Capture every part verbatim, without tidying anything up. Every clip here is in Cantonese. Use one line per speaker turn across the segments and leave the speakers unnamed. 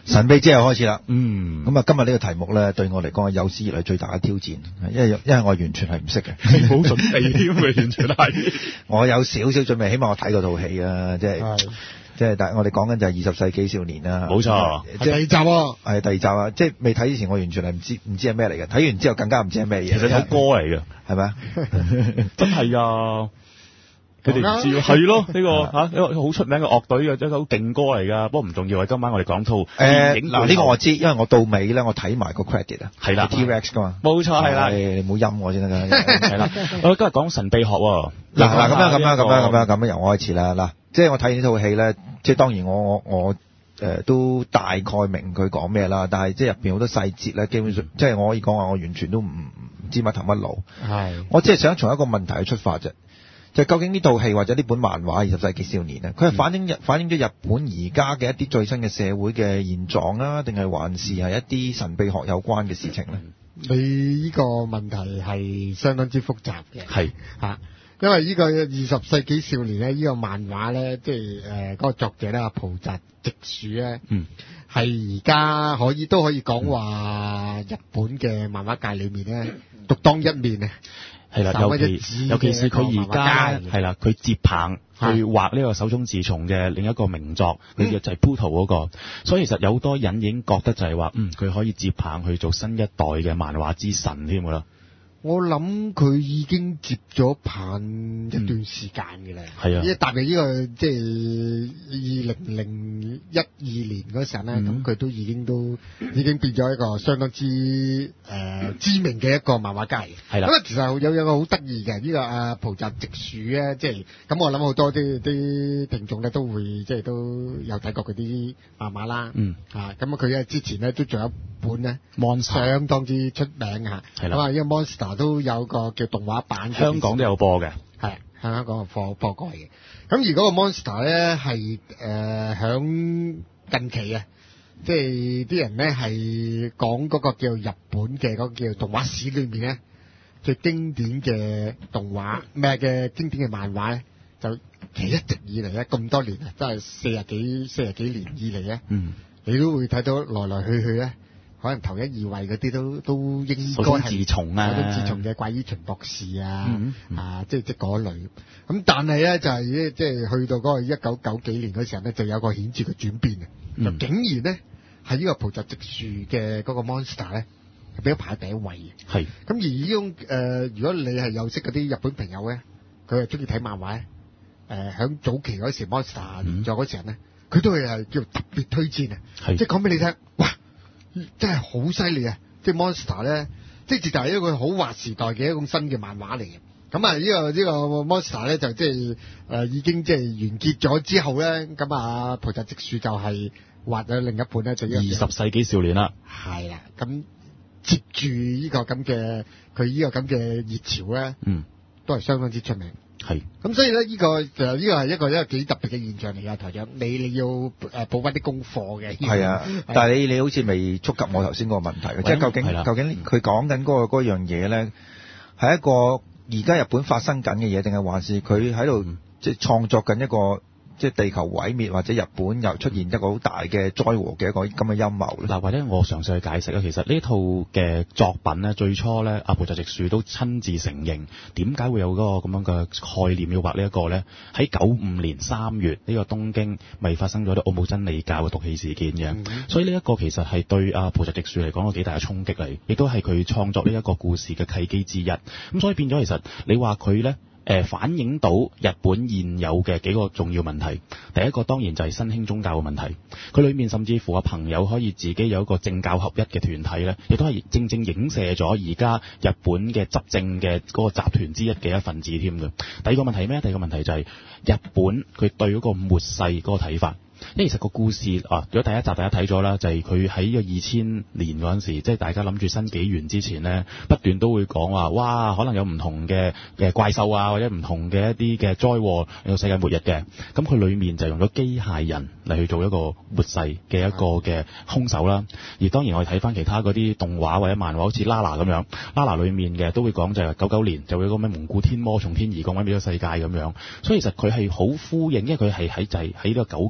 神秘之夜開始啦。
嗯，
咁啊，今日呢個題目咧，對我嚟講係有史以來最大嘅挑戰，因為因為我完全係唔識嘅，
冇準備添，完全係。
我有少少準備，起碼我睇過套戲啊，即係即係，但係我哋講緊就係二十世紀少年啦。
冇錯，
即係第二集
喎，
係第二集啊！即係未睇之前，我完全係唔知唔知係咩嚟嘅，睇完之後更加唔知係咩嘢。
其實首歌嚟嘅，
係咪啊？
真係啊！佢哋唔知係咯，呢個嚇一個好出名嘅樂隊嘅一個好勁歌嚟㗎。不過唔重要啊，今晚我哋講套誒
嗱呢個我知，因為我到尾咧，我睇埋個 credit 啊，
係啦
T-Rex 㗎嘛，
冇錯係啦，
你唔好陰我先得㗎，
係啦。我今日講神秘學喎，
嗱嗱咁樣咁樣咁樣咁樣咁樣由我開始啦。嗱，即係我睇完呢套戲咧，即係當然我我我誒都大概明佢講咩啦，但係即係入邊好多細節咧，基本上即係我可以講話，我完全都唔唔知乜頭乜路。
係，
我只係想從一個問題去出發啫。就究竟呢套戲或者呢本漫畫《二十世紀少年》啊，佢係反映日反映咗日本而家嘅一啲最新嘅社會嘅現狀啊，定係還是係一啲神秘學有關嘅事情咧？
你呢個問題係相當之複雜嘅，
係
嚇，因為呢個二十世紀少年咧，呢個漫畫咧，即係誒嗰個作者咧，阿浦澤直樹咧，嗯，係而家可以都可以講話日本嘅漫畫界裏面咧，獨當一面啊！
係啦，尤其尤其是佢而家係啦，佢接棒去畫呢個手冢治蟲嘅另一個名作，佢就係 Pluto 嗰個。所以其實有好多人已經覺得就係話，嗯，佢可以接棒去做新一代嘅漫畫之神添㗎啦。
我諗佢已經接咗棒一段時間嘅啦，係、嗯、啊，因為踏入呢個即係二零零一二年嗰時候咧，咁、嗯、佢都已經都已經變咗一個相當之誒、呃、知名嘅一個漫畫家嘅。係啦，咁啊其實有有個好得意嘅呢個阿浦澤直樹咧，即係咁我諗好多啲啲聽眾咧都會即係都有睇過佢啲漫畫啦。嗯，啊咁啊佢咧之前咧都仲有一本咧 Monster 相當之出名嚇，係啦，咁啊呢個 Monster。都有個叫動畫版，
香港都有播嘅，
係香港有播播過嘅。咁而嗰個 Monster 咧係誒響近期啊，即係啲人咧係講嗰個叫日本嘅嗰個叫動畫史裏面咧最經典嘅動畫咩嘅經典嘅漫畫咧，就其實一直以嚟咧咁多年啊，真係四十幾四十幾年以嚟咧，嗯，你都會睇到來來去去咧。可能頭一二位嗰啲都都應該係手冢治蟲啊，手冢治蟲嘅怪醫秦博士啊，嗯嗯、啊即係即係嗰類。咁但係咧就係、是、即係去到嗰個一九九幾年嗰時候咧，就有個顯著嘅轉變啊！就、嗯、竟然咧係呢個浦澤直樹嘅嗰個 Monster 咧，係俾咗排第一位嘅。係。咁而呢種誒，如果你係有識嗰啲日本朋友咧，佢係中意睇漫畫咧，誒、呃、響早期嗰時 Monster 連載嗰時候咧，佢、嗯、都係係叫特別推薦啊！即係講俾你聽，哇！真係好犀利啊！即係 Monster 咧，即係直頭係一個好劃時代嘅一種新嘅漫畫嚟嘅。咁啊，呢個呢個 Monster 咧就即係誒已經即係完結咗之後咧，咁啊浦澤直樹就係畫咗另一本咧，就二十
世紀少年啦。
係啦，咁接住呢個咁嘅佢呢個咁嘅熱潮咧，嗯，都係相當之出名。係，咁所以咧、這、呢個就呢、這個係一個一個幾特別嘅現象嚟㗎，台長，你你要誒補翻啲功課嘅。係啊，
但係你你好似未觸及我頭先嗰個問題，即係究竟究竟佢講緊嗰個嗰樣嘢咧，係一個而家日本發生緊嘅嘢，定係還是佢喺度即係創作緊一個？即係地球毀滅或者日本又出現一個好大嘅災禍嘅一個咁嘅陰謀咧。嗱，或者我嘗試去解釋啊。其實呢套嘅作品咧，最初咧，阿浦澤直樹都親自承認點解會有嗰個咁樣嘅概念要畫呢一個咧。喺九五年三月，呢個東京咪發生咗啲奧姆真理教嘅毒氣事件嘅、嗯，所以呢一個其實係對阿浦澤直樹嚟講有幾大嘅衝擊嚟，亦都係佢創作呢一個故事嘅契機之一。咁所以變咗，其實你話佢咧。誒、呃、反映到日本現有嘅幾個重要問題。第一個當然就係新興宗教嘅問題，佢裏面甚至乎啊朋友可以自己有一個政教合一嘅團體咧，亦都係正正影射咗而家日本嘅執政嘅嗰個集團之一嘅一份子添嘅。第二個問題咩？第二個問題就係日本佢對嗰個末世嗰個睇法。因為其實個故事啊，如果第一集大家睇咗啦，就係佢喺呢個二千年嗰陣時，即係大家諗住新紀元之前呢，不斷都會講話，哇，可能有唔同嘅嘅怪獸啊，或者唔同嘅一啲嘅災禍令到世界末日嘅。咁佢裏面就用咗機械人嚟去做一個末世嘅一個嘅兇手啦。而當然我哋睇翻其他嗰啲動畫或者漫畫，好似 Lala 咁樣 ，Lala 裏面嘅都會講就係九九年就會有個咩蒙古天魔從天而降毀俾咗世界咁樣。所以其實佢係好呼應，因為佢係喺就係喺呢個九幾年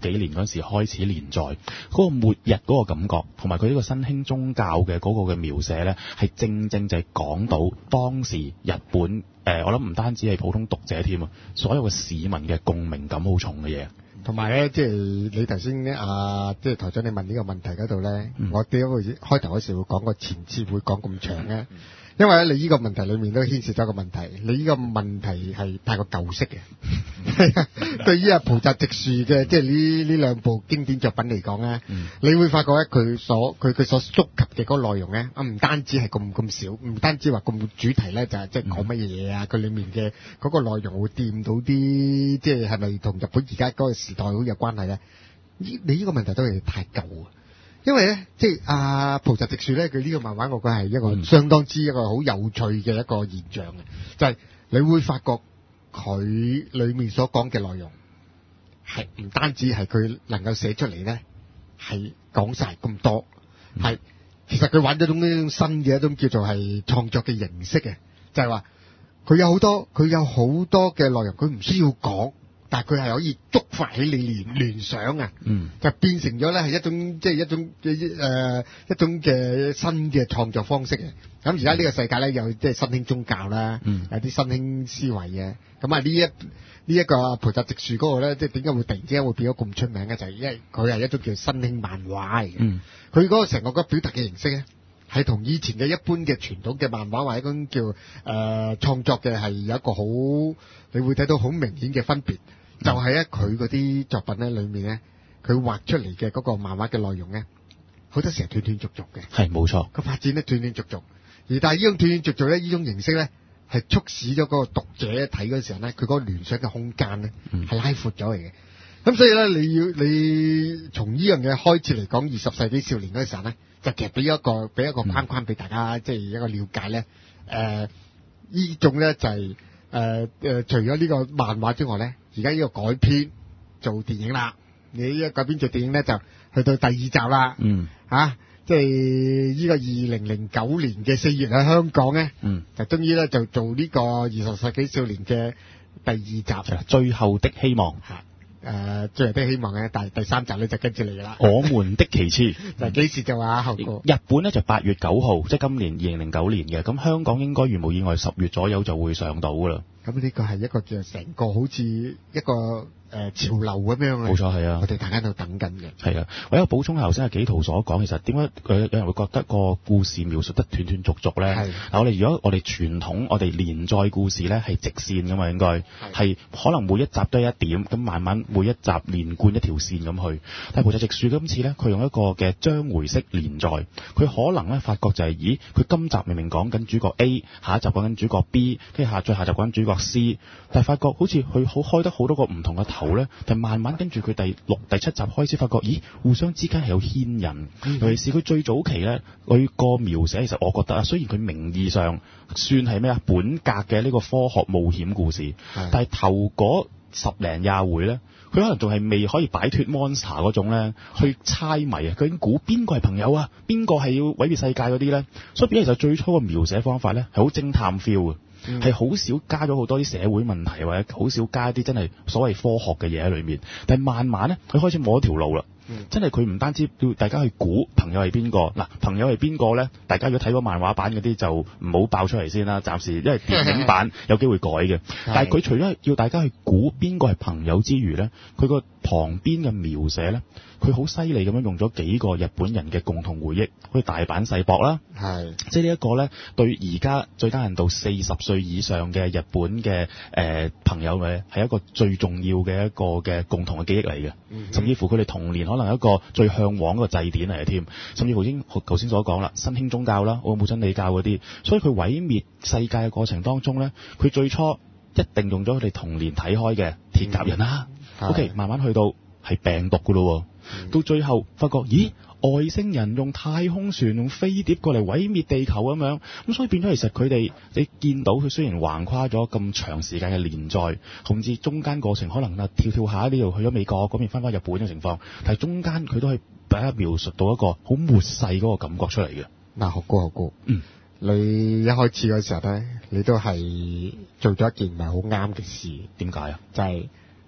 嗰時開始連載，嗰個末日嗰個感覺，同埋佢呢個新興宗教嘅嗰個嘅描寫咧，係正正就係講到當時日本誒、呃，我諗唔單止係普通讀者添啊，所有嘅市民嘅共鳴感好重嘅嘢。
同埋咧，即係你頭先咧啊，即係台長你問呢個問題嗰度咧，
嗯、
我點解會開頭嗰時會講個前節會講咁長咧？因為咧，你呢個問題裏面都牽涉咗個問題，你呢個問題係太過舊式嘅。對於阿浦澤直樹嘅即係呢呢兩部經典作品嚟講咧，嗯、你會發覺咧佢所佢佢所觸及嘅嗰個內容咧，啊唔單止係咁咁少，唔單止話咁主題咧，就係即係講乜嘢嘢啊，佢、嗯、裡面嘅嗰個內容會掂到啲，即係係咪同日本而家嗰個時代好有關係咧？你呢個問題都係太舊啊！因為咧，即係阿浦澤直樹咧，佢呢個漫畫我覺得係一個相當之一個好有趣嘅一個現象嘅，就係、是、你會發覺佢裏面所講嘅內容係唔單止係佢能夠寫出嚟咧，係講晒咁多，係、嗯、其實佢玩咗種呢種新嘅一種叫做係創作嘅形式嘅，就係話佢有好多佢有好多嘅內容，佢唔需要講。但係佢係可以觸發起你聯聯想啊，嗯，就變成咗咧係一種即係一種誒、呃、一種嘅新嘅創作方式嘅。咁而家呢個世界咧有即係新興宗教啦，嗯、有啲新興思維嘅。咁啊呢一呢一個浦澤直樹嗰個咧，即係點解會突然之間會變咗咁出名嘅？就係、是、因為佢係一種叫新興漫畫嘅。嗯，佢嗰個成個個表達嘅形式咧，係同以前嘅一般嘅傳統嘅漫畫或者嗰種叫誒、呃、創作嘅係有一個好，你會睇到好明顯嘅分別。就係咧，佢嗰啲作品咧，裏面咧，佢畫出嚟嘅嗰個漫畫嘅內容咧，好多時係斷斷續續嘅。係冇錯，個發展咧斷斷續續，而但係呢種斷斷續續咧，呢種形式咧，係促使咗嗰個讀者睇嗰時候咧，佢嗰個聯想嘅空間咧，係、嗯、拉闊咗嚟嘅。咁所以咧，你要你從呢樣嘢開始嚟講，二十世紀少年嗰時候咧，就其實俾一個俾一個框框俾大家，即、嗯、係、就是、一個了解咧。誒、呃，呢種咧就係誒誒，除咗呢個漫畫之外咧。而家呢個改編做電影啦，你呢個改編做電影咧就去到第二集啦。嗯，嚇、啊，即係呢個二零零九年嘅四月喺香港咧，嗯，就終於咧就做呢個二十世紀少年嘅第二集，最後的希望。嚇，誒，最後的希望咧，但係第三集咧就跟住嚟噶啦。我們的旗幟就幾時就話後個？日本咧就八月九號，即係今年二零零九年嘅。咁香港應該如無意外十月左右就會上到噶啦。咁呢個係一個叫成個好似一個誒、呃、潮流咁樣嘅，冇錯係啊，我哋大家都等緊嘅。係啊，我有補充下頭先阿紀陶所講，其實點解佢有人會覺得個故事描述得斷斷續續咧？係嗱，我哋如果我哋傳統我哋連載故事咧係直線噶嘛，應該係可能每一集都係一點，咁慢慢每一集連貫一條線咁去。但係浦澤直樹今次咧，佢用一個嘅章回式連載，佢可能咧發覺就係、是，咦，佢今集明明講緊主角 A， 下一集講緊主角 B， 跟住下再下集講緊主角 C， 但係發覺好似佢好開得好多個唔同嘅頭咧，但慢慢跟住佢第六、第七集開始發覺，咦，互相之間係有牽引。嗯、尤其是佢最早期咧，佢個描寫其實我覺得啊，雖然佢名義上算係咩啊本格嘅呢個科學冒險故事，但係頭嗰十零廿回咧，佢可能仲係未可以擺脫 monster 嗰種咧，去猜謎啊，究竟估邊個係朋友啊，邊個係要毀滅世界嗰啲咧，所以變咗其實最初嘅描寫方法咧係好偵探 feel 嘅。係好、嗯、少加咗好多啲社會問題，或者好少加啲真係所謂科學嘅嘢喺裏面。但係慢慢咧，佢開始摸一條路啦。嗯、真係佢唔單止要大家去估朋友係邊個，嗱，朋友係邊個咧？大家如果睇過漫畫版嗰啲就唔好爆出嚟先啦，暫時因為電影版有機會改嘅。但係佢除咗要大家去估邊個係朋友之餘咧，佢個旁邊嘅描寫咧，佢好犀利咁樣用咗幾個日本人嘅共同回憶，好似大阪世博啦，係即係呢一個咧，對而家最低限度四十歲以上嘅日本嘅誒、呃、朋友嘅係一個最重要嘅一個嘅共同嘅記憶嚟嘅，嗯、哼甚至乎佢哋童年可能係一個最向往嗰個祭典嚟嘅添，甚至乎已經頭先所講啦，新興宗教啦，奧姆真理教嗰啲，所以佢毀滅世界嘅過程當中咧，佢最初一定用咗佢哋童年睇開嘅鐵甲人啦、嗯、，OK， 慢慢去到係病毒噶咯。到最後發覺，咦，外星人用太空船用飛碟過嚟毀滅地球咁樣，咁所以變咗其實佢哋你見到佢雖然橫跨咗咁長時間嘅連載，甚至中間過程可能啊跳跳下呢度去咗美國嗰邊翻返日本嘅情況，但係中間佢都係大家描述到一個好末世嗰個感覺出嚟嘅。嗱，學哥學哥，嗯，你一開始嗰時候咧，你都係做咗一件唔係好啱嘅事。點解啊？就係、是。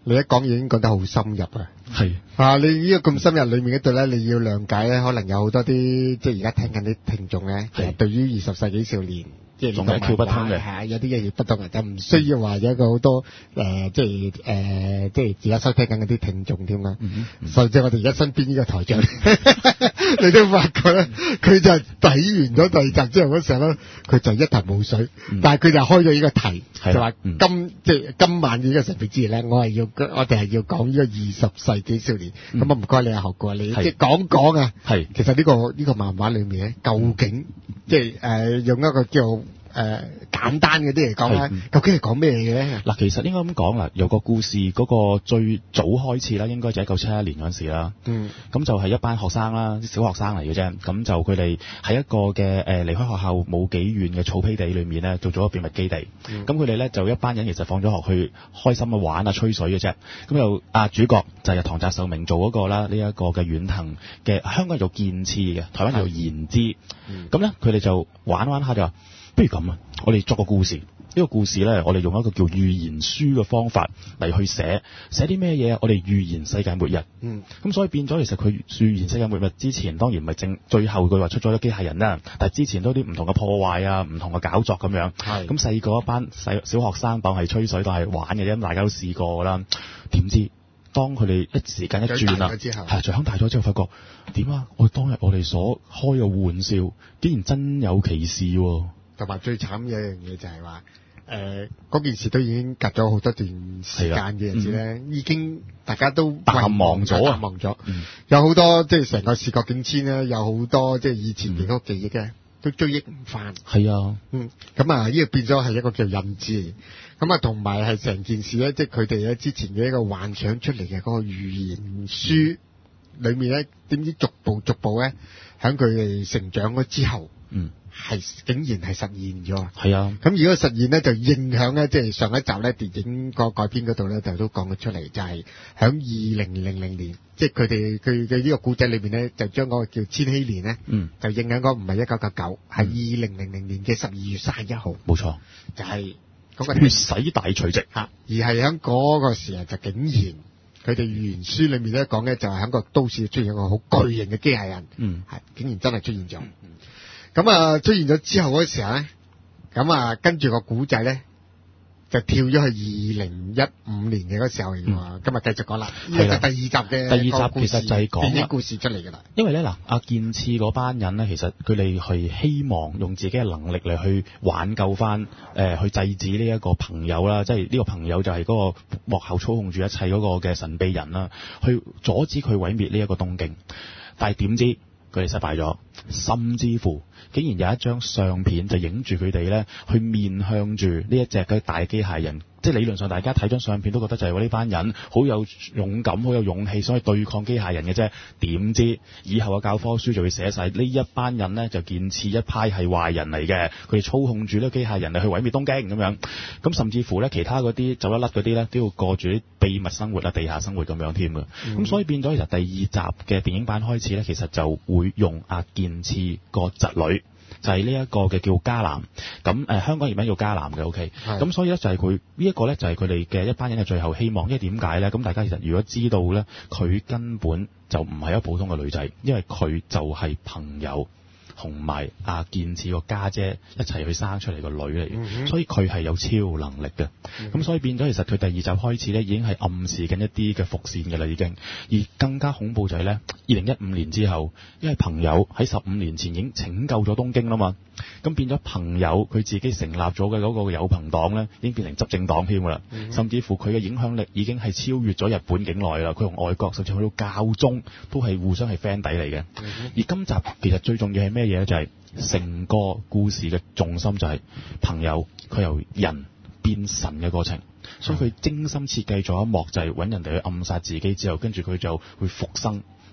你一講已經講得好深入啊。
係
啊，你呢個咁深入裏面嗰度咧，你要諒解咧，可能有好多啲即係而家聽緊啲聽眾咧，其實對於二十世紀少年。即係
仲係竅不通嘅，
係有啲嘢不通嘅，就唔需要話有一個好多誒、呃，即係誒、呃，即係而家收聽緊嗰啲聽眾添啦。
嗯嗯、
甚至我哋而家身邊呢個台長，你都發覺咧，佢就睇完咗第二集之後嗰時候咧，佢就一頭霧水。嗯、但係佢就開咗呢個題，嗯、就話今、嗯、即係今晚呢個神秘之夜咧，我係要我哋係要講呢個二十世紀少年。咁啊唔該你啊，學過你即係講講啊。係其實呢、呢個呢、呢個漫畫裏面咧，究竟、嗯、即係誒、呃、用一個叫誒、呃、簡單嗰啲嚟講咧，嗯、究竟係講咩嘅咧？嗱，
其實應該咁講啦，由個故事嗰個最早開始啦，應該就喺一九七一年嗰陣時啦。嗯。咁就係一班學生啦，啲小學生嚟嘅啫。咁就佢哋喺一個嘅誒離開學校冇幾遠嘅草皮地裏面咧，做咗個秘密基地。咁佢哋咧就一班人其實放咗學去開心去玩啊、吹水嘅啫。咁又啊主角就係唐澤壽明做嗰個啦，呢、這、一個嘅遠藤嘅香港做劍次嘅，台灣叫言之。咁咧佢哋就玩玩下就話。不如咁啊！我哋作個故事，呢、這個故事咧，我哋用一個叫預言書嘅方法嚟去寫，寫啲咩嘢？我哋預言世界末日。嗯。咁所以變咗，其實佢預言世界末日之前，當然唔係正最後佢話出咗啲機械人啦，但係之前都啲唔同嘅破壞啊，唔同嘅搞作咁樣。係。咁細個一班細小學生當係吹水，當係玩嘅啫，大家都試過啦。點知當佢哋一時間一轉啦，係再響大咗之後，發覺點啊？我當日我哋所開嘅玩笑，竟然真有其事喎！
同埋最慘嘅一樣嘢就係話，誒嗰件事都已經隔咗好多段時間嘅日子咧，嗯、已經大家都
淡忘咗，
淡忘咗。嗯、有好多即係成個視覺境遷咧，有好多即係以前嘅嗰個記憶咧，嗯、都追憶唔翻。
係啊，
嗯，咁啊，呢個變咗係一個叫印字。咁啊，同埋係成件事咧，即係佢哋咧之前嘅一個幻想出嚟嘅嗰個預言書裏面咧，點知逐步逐步咧，喺佢哋成長咗之後，嗯。係竟然係實現咗啊！
係啊，
咁如果實現咧，就影響咧，即係上一集咧電影個改編嗰度咧，就都講咗出嚟，就係喺二零零零年，即係佢哋佢嘅呢個古仔裏邊咧，就將嗰個叫千禧年咧，嗯，就影響嗰唔係一九九九，係二零零零年嘅十二月三十一號，
冇錯，
就係嗰個
血洗大除夕
嚇，而係喺嗰個時候就竟然佢哋預言書裏面咧講咧，就係喺個都市出現一個好巨型嘅機械人，嗯，係竟然真係出現咗。嗯咁啊，出現咗之後嗰時候咧，咁啊，跟住個古仔咧，就跳咗去二零一五年嘅嗰時候嚟喎。嗯、今日繼續講啦，呢個就第二集嘅
第二集其實就係講
電影故事出嚟㗎啦。
因為咧嗱，阿劍次嗰班人咧，其實佢哋係希望用自己嘅能力嚟去挽救翻，誒、呃，去制止呢一個朋友啦，即係呢個朋友就係嗰個幕後操控住一切嗰個嘅神秘人啦，去阻止佢毀滅呢一個東京。但係點知佢哋失敗咗，甚至乎竟然有一張相片就影住佢哋咧，去面向住呢一隻嘅大機械人。即係理論上，大家睇張相片都覺得就係話呢班人好有勇敢、好有勇氣，所以對抗機械人嘅啫。點知以後嘅教科書就會寫晒呢一班人呢，就劍次一派係壞人嚟嘅，佢哋操控住呢個機械人嚟去毀滅東京咁樣。咁甚至乎咧，其他嗰啲走一甩嗰啲咧，都要過住啲秘密生活啊、地下生活咁樣添嘅。咁、嗯、所以變咗其實第二集嘅電影版開始咧，其實就會用阿劍次個侄女。就係呢一個嘅叫嘉南，咁誒、呃、香港譯名叫嘉南嘅 OK，咁所以咧就係佢呢一個咧就係佢哋嘅一班人嘅最後希望。因為點解咧？咁大家其實如果知道咧，佢根本就唔係一個普通嘅女仔，因為佢就係朋友同埋阿劍次個家姐一齊去生出嚟個女嚟嘅，嗯、所以佢係有超能力嘅。咁、嗯、所以變咗其實佢第二集開始咧已經係暗示緊一啲嘅伏線嘅啦，已經。而更加恐怖就係咧，二零一五年之後，因為朋友喺十五年前已經拯救咗東京啦嘛，咁變咗朋友佢自己成立咗嘅嗰個友朋黨咧，已經變成執政黨添㗎啦。嗯、甚至乎佢嘅影響力已經係超越咗日本境內啦。佢同外國甚至去到教宗都係互相係 friend 底嚟嘅。嗯、而今集其實最重要係咩嘢咧？就係、是、成個故事嘅重心就係朋友佢由人變神嘅過程，所以佢精心設計咗一幕就係揾人哋去暗殺自己之後，跟住佢就會復生，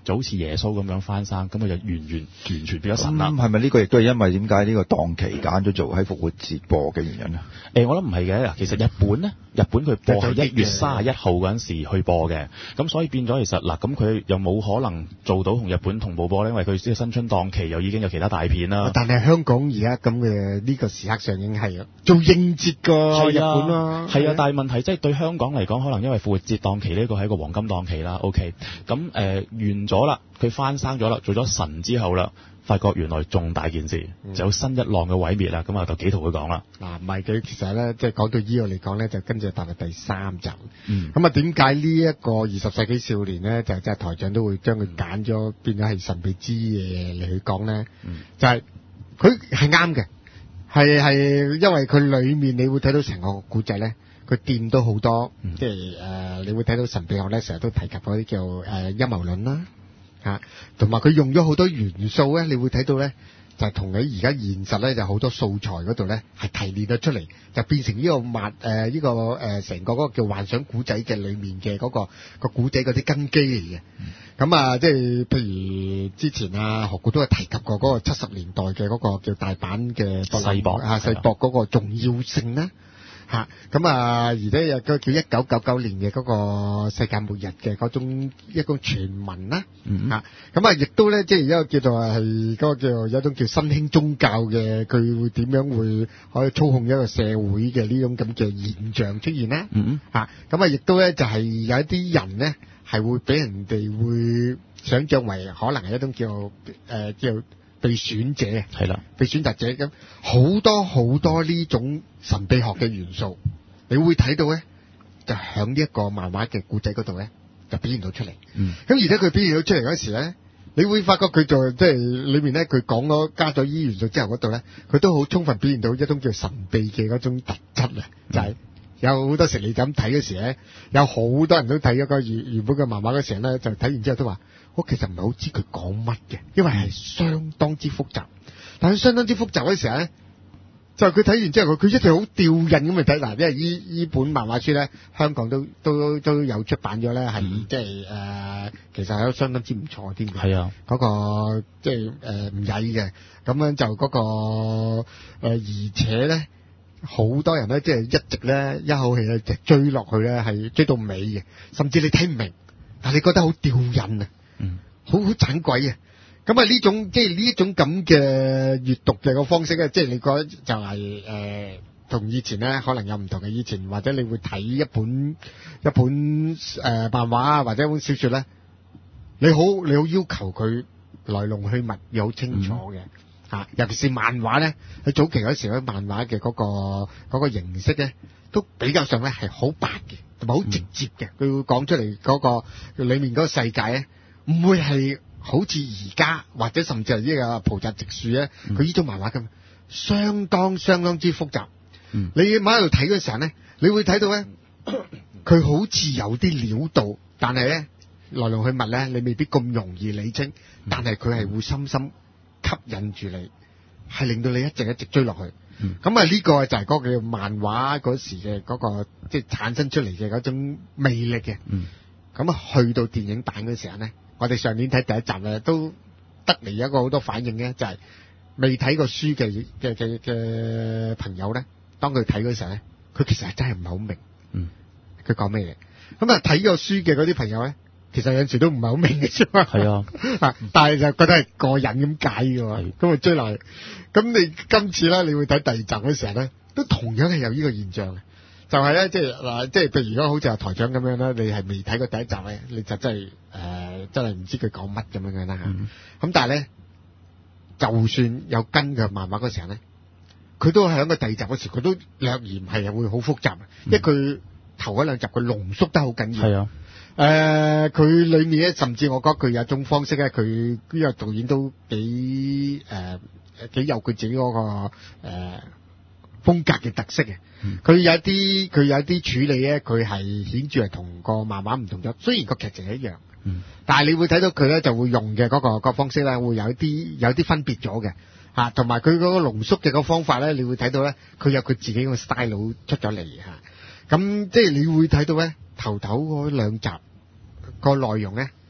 就好似耶穌咁樣翻生，咁佢就完完完全變咗神啦。
咁係咪呢個亦都係因為點解呢個檔期揀咗做喺復活節播嘅原因啊？
誒、欸，我諗唔係嘅，其實日本咧，日本佢播係一月三十一號嗰陣時去播嘅，咁所以變咗其實嗱，咁佢又冇可能做到同日本同步播咧，因為佢呢個新春檔期又已經有其他大片啦。
但係香港而家咁嘅呢個時刻上映係做應節㗎，日本啦，
係啊，但係問題即係對香港嚟講，可能因為復活節檔期呢個係一個黃金檔期啦。OK，咁誒、呃、完咗啦，佢翻生咗啦，做咗神之後啦。發覺原來重大件事，嗯、就有新一浪嘅毀滅啦，咁啊就幾圖佢講啦。
嗱，唔係佢其實咧，即係講到依個嚟講咧，就跟住踏入第三集。
嗯。
咁啊，點解呢一個二十世紀少年咧，就即係台長都會將佢揀咗變咗係神秘之夜嚟去講咧？
嗯。
就係佢係啱嘅，係係因為佢裏面你會睇到成個古仔咧，佢掂到好多，
嗯、
即係誒、呃，你會睇到神秘學咧，成日都提及嗰啲叫誒陰謀論啦。吓，同埋佢用咗好多元素咧，你會睇到咧，就係同佢而家現實咧，就好多素材嗰度咧，係提煉咗出嚟，就變成呢個漫誒呢個誒成個嗰個叫幻想古仔嘅裏面嘅嗰個個古仔嗰啲根基嚟嘅。咁、嗯、啊，即係譬如之前啊何故都係提及過嗰個七十年代嘅嗰個叫大阪嘅世博啊世博嗰個重要性咧。吓，咁啊，而且有個叫一九九九年嘅嗰個世界末日嘅嗰種一個傳聞啦，吓，咁啊，亦都咧，即係一個叫做係嗰個叫做有一種叫新興宗教嘅，佢會點樣會可以操控一個社會嘅呢種咁嘅現象出現咧？
嗯
吓，咁啊，亦都咧就係有一啲人咧係會俾人哋會想象為可能係一種叫誒、呃、叫。被選者
係啦，
被選擇者咁好多好多呢種神秘學嘅元素，你會睇到咧，就響呢一個漫畫嘅故仔嗰度咧，就表現到出嚟。
嗯，
咁而且佢表現到出嚟嗰時咧，你會發覺佢就即係裏面咧，佢講咗加咗依元素之後嗰度咧，佢都好充分表現到一種叫神秘嘅嗰種特質啊，就係、是。有好多時你咁睇嗰時咧，有好多人都睇咗個原原本嘅漫畫嗰時咧，就睇完之後都話，我其實唔係好知佢講乜嘅，因為係相當之複雜。但係相當之複雜嗰時咧，就佢睇完之後，佢佢一定好吊癮咁去睇。嗱，因為依依本漫畫書咧，香港都都都有出版咗咧，係、嗯、即係誒、呃，其實係都相當之唔錯添嘅。係啊，嗰、那個即係誒唔曳嘅，咁樣就嗰、那個誒、呃，而且咧。好多人咧，即係一直咧一口氣咧就追落去咧，係追到尾嘅，甚至你睇唔明，但係你覺得好吊癮啊，嗯，好好盞鬼啊！咁啊呢種即係呢一種咁嘅閱讀嘅個方式咧，即係你覺得就係誒同以前咧可能有唔同嘅。以前或者你會睇一本一本誒、呃、漫畫啊，或者一本小說咧，你好你好要求佢來龍去脈要好清楚嘅。嗯啊，尤其是漫畫咧，喺早期嗰時咧，漫畫嘅嗰個嗰、嗰個形式咧，都比較上咧係好白嘅，同埋好直接嘅。佢、嗯、會講出嚟嗰個裏面嗰個世界咧，唔會係好似而家或者甚至係呢個浦澤直樹咧，佢、嗯、呢種漫畫咁，相當相當之複雜。嗯、你喺喺度睇嘅時候咧，你會睇到咧，佢好似有啲料到，但係咧來龍去脈咧，你未必咁容易理清，但係佢係會深深吸引住你，係令到你一直一直追落去。咁啊呢個就係嗰個叫漫畫嗰時嘅嗰、嗰個即係產生出嚟嘅嗰種魅力嘅。咁、嗯、啊去到電影版嗰時候咧，我哋上年睇第一集咧都得嚟一個好多反應嘅，就係未睇過書嘅嘅嘅嘅朋友咧，當佢睇嗰時候咧，佢其實係真係唔係好明。佢講咩嘢？咁啊睇過書嘅嗰啲朋友咧，其實有陣時都唔係好明嘅啫嘛，係啊，啊，但係就覺得係過癮咁解嘅喎，咁啊追落去。咁你今次咧，你會睇第二集嘅時候咧，都同樣係有呢個現象嘅，就係、是、咧，即係嗱，即係譬如如果好似阿台長咁樣咧，你係未睇過第一集咧，你就真係誒、呃，真係唔知佢講乜咁樣嘅啦嚇。咁、嗯、但係咧，就算有跟嘅漫畫嗰時候咧，佢都喺個第二集嗰時，佢都略嫌係會好複雜，嗯、因為佢頭嗰兩集佢濃縮得好緊要。係啊。誒、呃，佢裏面咧，甚至我覺得佢有一種方式咧，佢呢個導演都幾誒幾有佢自己嗰、那個誒、呃、風格嘅特色嘅。佢、嗯、有一啲佢有一啲處理咧，佢係顯著係同個漫畫唔同咗。雖然個劇情係一樣，嗯、但係你會睇到佢咧就會用嘅嗰、那個、那個方式咧，會有一啲有啲分別咗嘅嚇，同埋佢嗰個濃縮嘅個方法咧，你會睇到咧，佢有佢自己個 style 出咗嚟嚇。咁即係你會睇到咧。頭頭嗰兩集個內容咧，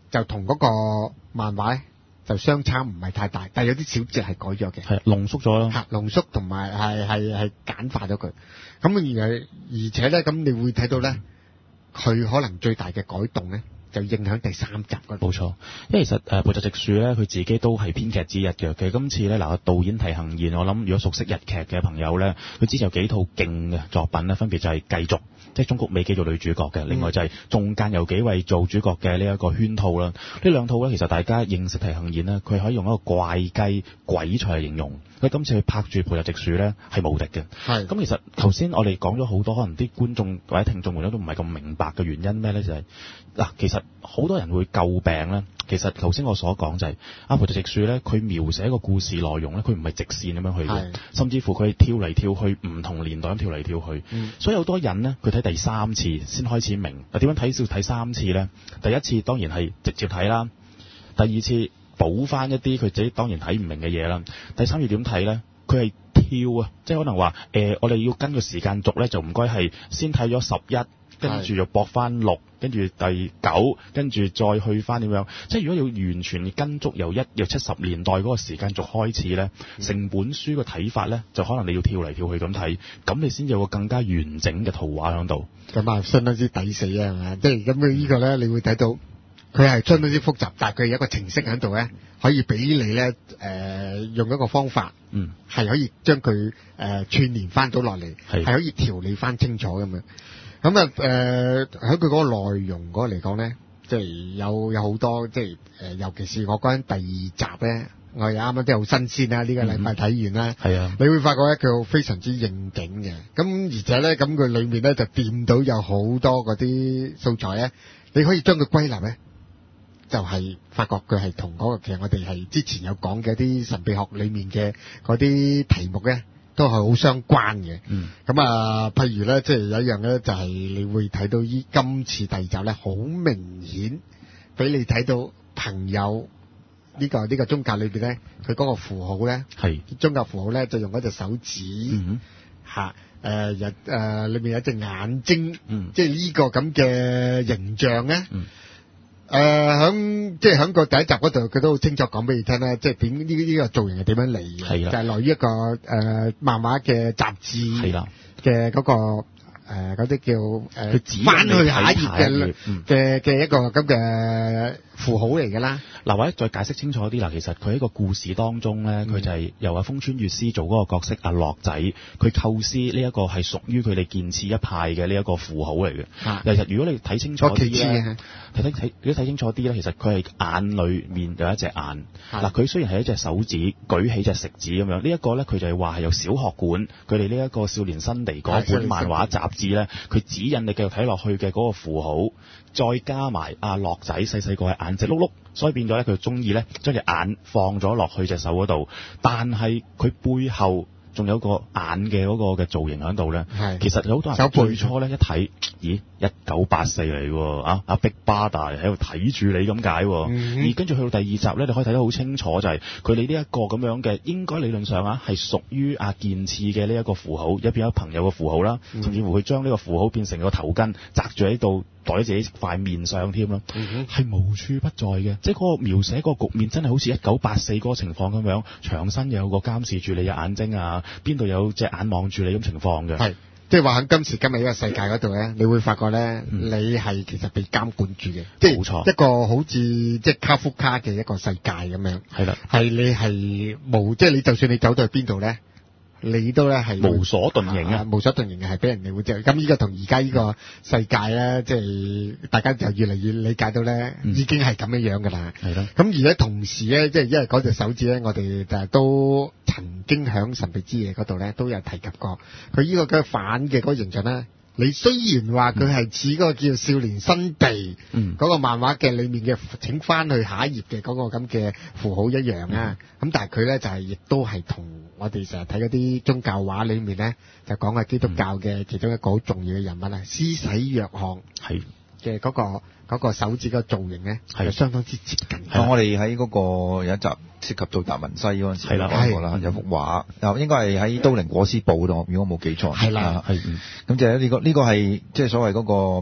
就同嗰個漫畫咧就相差唔係太大，但係有啲小節係改咗嘅，
係濃縮咗咯，
嚇濃縮同埋係係係簡化咗佢。咁而係而且咧，咁你會睇到咧，佢可能最大嘅改動咧，就影響第三集嗰度。
冇錯，因為其實誒浦澤直樹咧，佢自己都係編劇之一嘅。其實今次咧，嗱導演堤幸彥，我諗如果熟悉日劇嘅朋友咧，佢之前有幾套勁嘅作品咧，分別就係繼續，即係中谷美紀做女主角嘅，另外就係中間有幾位做主角嘅呢一個圈套啦。呢兩套咧，其實大家認識堤幸彥咧，佢可以用一個怪雞鬼才嚟形容。佢今次去拍住浦澤直樹咧係無敵嘅。係。咁其實頭先我哋講咗好多，可能啲觀眾或者聽眾們咧都唔係咁明白嘅原因咩咧？就係、是、嗱，其實好多人會詬病咧。其實頭先我所講就係阿浦澤直樹咧，佢描寫一個故事內容咧，佢唔係直線咁樣去嘅，甚至乎佢係跳嚟跳去，唔同年代咁跳嚟跳去。嗯、所以好多人咧，佢睇第三次先開始明。嗱，點樣睇？要睇三次咧？第一次當然係直接睇啦，第二次補翻一啲佢自己當然睇唔明嘅嘢啦。第三次點睇咧？佢係跳啊，即係可能話誒、呃，我哋要跟個時間軸咧，就唔該係先睇咗十一。跟住又駁翻六，跟住第九，跟住再去翻點樣？即係如果要完全跟足由一由七十年代嗰個時間軸開始咧，成、嗯、本書嘅睇法咧，就可能你要跳嚟跳去咁睇，咁你先有個更加完整嘅圖畫喺度。咁啊，相當之抵死啊，係嘛？即係咁嘅呢個咧，你會睇到佢係相當之複雜，但係佢有一個程式喺度咧，可以俾你咧誒、呃、用一個方法，嗯，係可以將佢誒、呃、串連翻到落嚟，係可以調理翻清楚咁樣。咁啊，誒喺佢嗰個內容嗰個嚟講咧，即係有有好多，即係誒，尤其是我講緊第二集咧，我哋啱啱都好新鮮啦，呢、這個禮拜睇完啦，係、嗯、啊，你會發覺咧佢非常之應景嘅，咁而且咧咁佢裏面咧就掂到有好多嗰啲素材咧，你可以將佢歸納咧，就係、是、發覺佢係同嗰個其實我哋係之前有講嘅啲神秘學裏面嘅嗰啲題目咧。都係好相關嘅，咁、嗯、啊，譬如咧，即係有一樣咧，就係你會睇到依今次第二集咧，好明顯俾你睇到朋友呢、這個呢、這個宗教裏邊咧，佢嗰個符號咧，係宗教符號咧，就用嗰隻手指，嚇、嗯，誒日誒裏面有一隻眼睛，嗯、即係呢個咁嘅形象咧。嗯誒、呃，響即係響個第一集嗰度，佢都好清楚講俾你聽啦，即係點呢呢個造型係點樣嚟嘅，係啦，就係來於一個誒、呃、漫畫嘅雜誌，係啦嘅嗰個誒嗰啲叫誒翻、呃、去下一頁嘅嘅嘅一個咁嘅符號嚟噶啦。嗱，或者再解釋清楚啲啦，其實佢喺個故事當中咧，佢、嗯、就係由阿豐川悅司做嗰個角色阿樂仔，佢構思呢一個係屬於佢哋劍刺一派嘅呢一個符號嚟嘅。其實如果你睇清楚啲咧，睇睇睇如果睇清楚啲咧，其實佢係眼裏面有一隻眼。嗱，佢雖然係一隻手指舉起隻食指咁樣，呢、這、一個咧佢就係話係由小學館佢哋呢一個少年新地嗰本漫畫雜誌咧，佢指引你繼續睇落去嘅嗰個符號，再加埋阿樂仔細細個係眼直碌碌，所以變咗咧佢中意咧將隻眼放咗落去隻手嗰度，但係佢背後仲有個眼嘅嗰個嘅造型喺度咧。係，其實有好多人最初咧一睇，咦，一九八四嚟喎，啊阿碧巴達喺度睇住你咁解，嗯，而跟住去到第二集咧，你可以睇得好清楚，就係佢哋呢一個咁樣嘅，應該理論上啊係屬於阿劍刺嘅呢一個符號，一邊有朋友嘅符號啦，嗯，甚至乎佢將呢個符號變成個頭巾紮住喺度，袋喺自己塊面上添咯，係，嗯，無處不在嘅，即係嗰個描寫嗰個局面真係好似一九八四嗰個情況咁樣，牆身有個監視住你嘅眼睛啊，邊度有隻眼望住你咁情況嘅。係。即係話喺今時今日呢個世界嗰度咧，你會發覺咧，嗯，你係其實被監管住嘅，即係冇錯，一個好似即係卡夫卡嘅一個世界咁樣。係啦，係你係無，即係你就算你走到去邊度咧，你都咧係無所遁形啊！無所遁形嘅係俾人哋會即係咁，呢個同而家呢個世界咧，即係大家就越嚟越理解到咧，嗯，已經係咁樣樣噶啦。係咯。咁而且同時咧，即係因為嗰隻手指咧，我哋誒都曾經響神秘之夜嗰度咧都有提及過，佢呢個嘅反嘅嗰個形象咧。你雖然話佢係似嗰個叫少年新地嗰，嗯，嗰個漫畫嘅裏面嘅請翻去下一頁嘅嗰個咁嘅符號一樣啊，咁，嗯，但係佢咧就係亦都係同我哋成日睇嗰啲宗教畫裏面咧就講係基督教嘅其中一個好重要嘅人物啊，施洗約翰係嘅嗰個嗰個手指個造型咧係相當之接近。
我哋喺嗰個有一集涉及到達文西嗰陣時係講過啦，有幅畫，又應該係喺都靈裹屍布度，如果我冇記錯。係啦，係咁就係呢個呢個係即係所謂嗰個咩啊？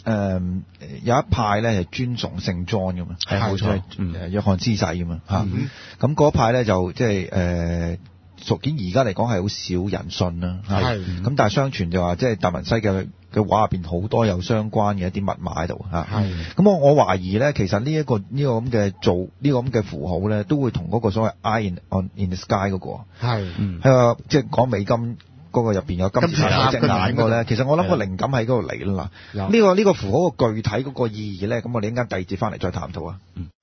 誒有一派咧係尊崇聖 John 噶嘛，
係冇錯，
誒約翰之仔噶嘛嚇，咁嗰派咧就即係誒。屬於而家嚟講係好少人信啦，係咁，但係相傳就話即係達文西嘅嘅畫入邊好多有相關嘅一啲密碼喺度嚇，咁我我懷疑咧，其實呢、這、一個呢、這個咁嘅做呢、這個咁嘅符號咧，都會同嗰個所謂 Eye in on in the sky 嗰、那個係係啊，即係講美金嗰個入邊有金字塔隻眼嗰個咧，其實我諗個靈感喺嗰度嚟啦嗱，呢、這個呢、這個符號個具體嗰個意義咧，咁我哋一陣間第二節翻嚟再探討啊。嗯